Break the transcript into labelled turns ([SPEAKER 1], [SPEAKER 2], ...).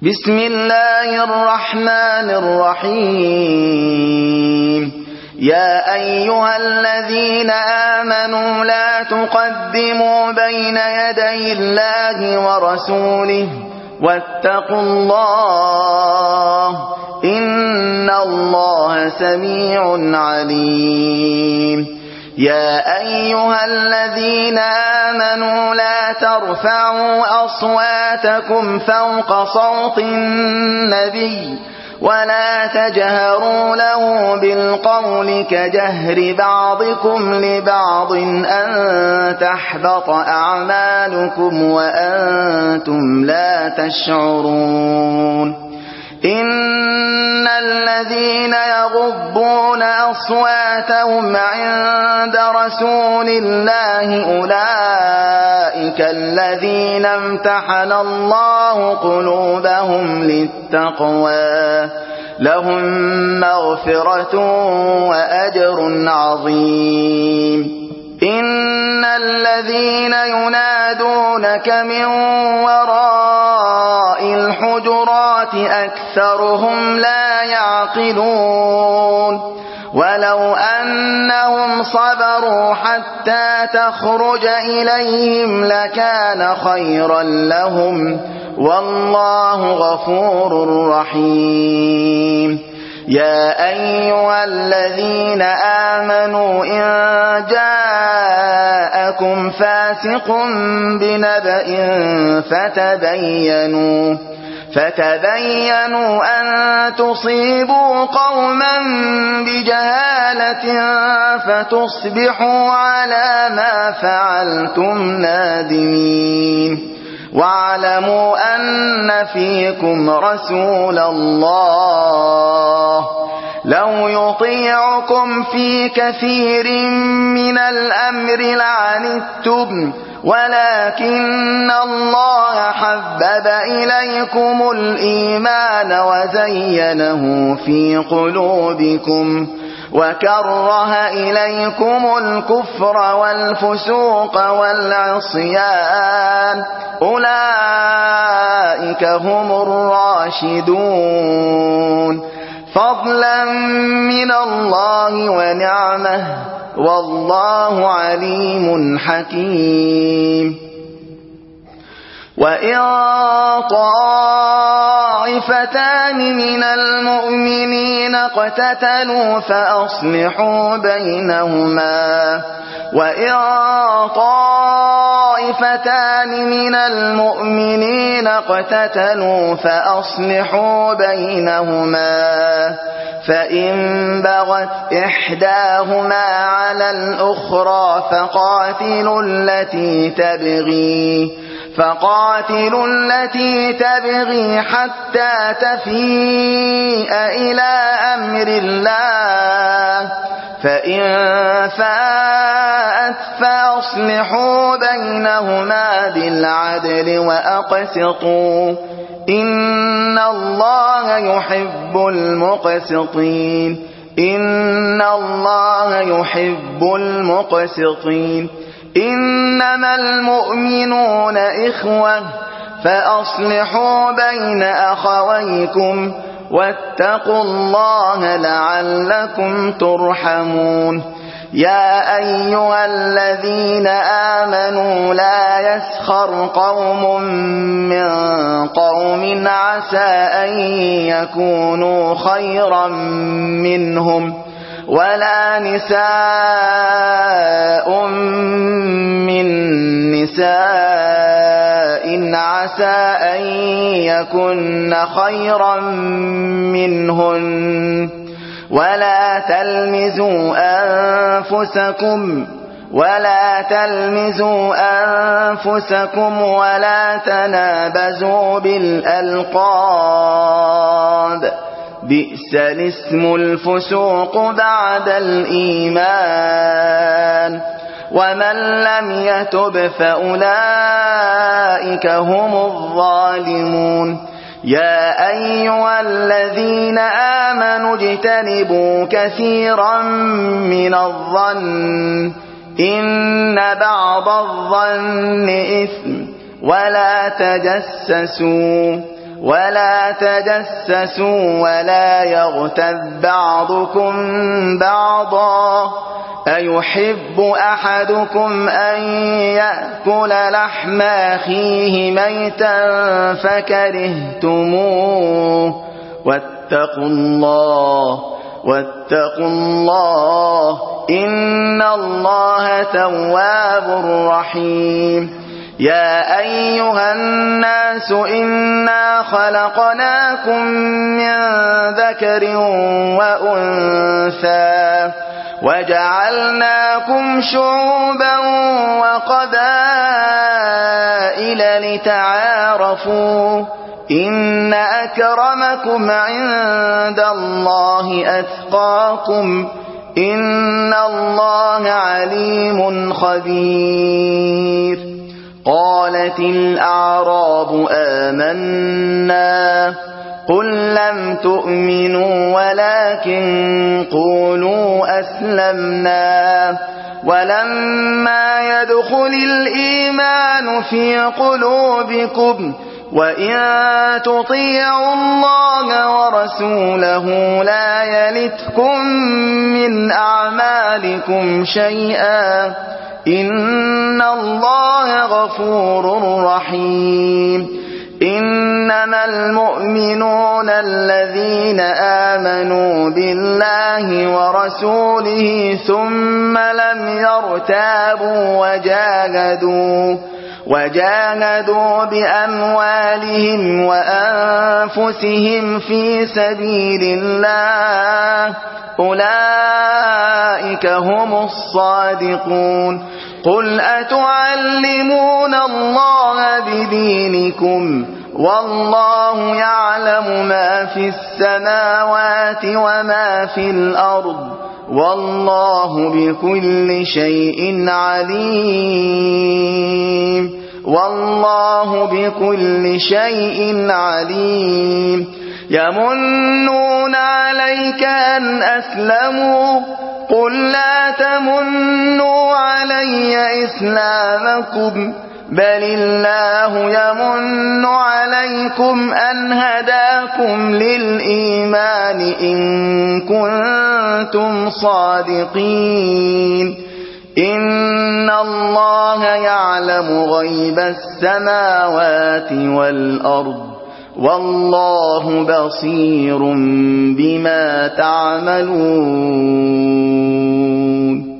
[SPEAKER 1] بسم الله الرحمن الرحيم يا أيها الذين آمنوا لا تقدموا بين يدي الله ورسوله واتقوا الله إن الله سميع عليم يا أيها الذين آمنوا لا ترفعوا أصواتكم فوق صوت النبي ولا تجهروا له بالقول كجهر بعضكم لبعض أن تحبط أعمالكم وأنتم لا تشعرون إن الذين يغضون أصواتهم عند رسول الله أولئك الذين امتحن الله قلوبهم للتقوى لهم مغفرة وأجر عظيم إن الذين ينادونك من وراء الحجرات أكثرهم لا يعقلون ولو أنهم صبروا حتى تخرج إليهم لكان خيرا لهم والله غفور رحيم يا أيها الذين آمنوا إن جاءكم فاسق بنبأ فتبينوا أن تصيبوا قوما بجهالة فتصبحوا على ما فعلتم نادمين واعلموا أن فيكم رسول الله لو يطيعكم في كثير من الأمر لعنتم ولكن الله حبب إليكم الإيمان وزينه في قلوبكم وكره إليكم الكفر والفسوق والعصيان أولئك هم الراشدون فضلا من الله ونعمه والله عليم حكيم وإن طائفتان من المؤمنين اقتتلوا فأصلحوا بينهما وإن طائفتان من المؤمنين اقتتلوا فأصلحوا بينهما فإن بغت إحداهما على الأخرى فقاتلوا التي تبغي حتى تفيء إلى أمر الله فإن فاءت فأصلحوا بينهما بالعدل وأقسطوا إن الله يحب المقسطين إنما المؤمنون إخوة فأصلحوا بين أخويكم واتقوا الله لعلكم ترحمون يا أيها الذين آمنوا لا يسخر قوم من قوم عسى أن يكونوا خيرا منهم ولا نساء من نساء عسى أن يكن خيرا منهن ولا تلمزوا أنفسكم ولا تنابزوا بالألقاب بئس الاسم الفسوق بعد الإيمان ومن لم يتب فأولئك هم الظالمون يا أيها الذين آمنوا اجتنبوا كثيرا من الظن إن بعض الظن إثم ولا تجسسوا ولا تجسسوا ولا يغتب بعضكم بعضا أيحب أحدكم أن يأكل لحم أخيه ميتا فكرهتموه واتقوا الله إن الله تواب رحيم يا أيها الناس إنا خلقناكم من ذكر وأنثى وجعلناكم شعوبا وقبائل لتعارفوا إن أكرمكم عند الله أتقاكم إن الله عليم خبير قالت الأعراب آمنا قل لم تؤمنوا ولكن قولوا أسلمنا ولما يدخل الإيمان في قلوبكم وإن تطيعوا الله ورسوله لا يلتكم من أعمالكم شيئا إن الله غفور رحيم إنما المؤمنون الذين آمنوا بالله ورسوله ثم لم يرتابوا وجاهدوا بأموالهم وأنفسهم في سبيل الله أولئك هم الصادقون قل أتعلمون الله بدينكم والله يعلم ما في السماوات وما في الأرض والله بكل شيء عليم يمنون عليك أن أسلموا قل لا تمنوا علي إسلامكم بل الله يمن عليكم أن هداكم للإيمان إن كنتم صادقين إن الله يعلم غيب السماوات والأرض والله بصير بما تعملون